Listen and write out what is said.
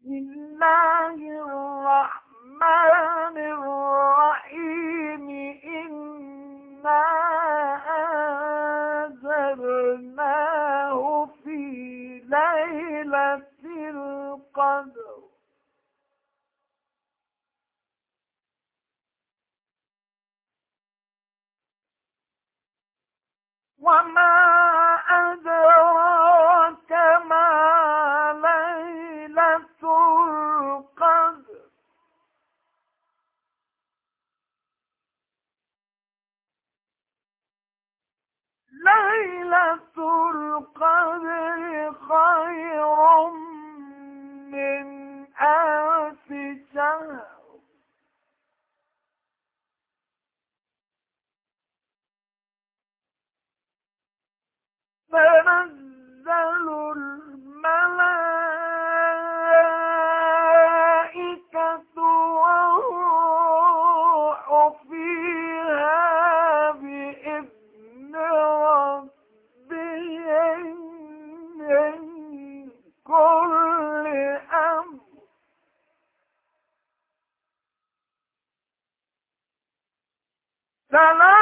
بسم الله الرحمن الرحيم إنا أنزلناه في ليلة القدر وما أدراك ما ليلة القدر ليلة القدر خير من 1000 شهر تنزل الملائكة والروح فيها بإذن ربهم من كل أمر سلام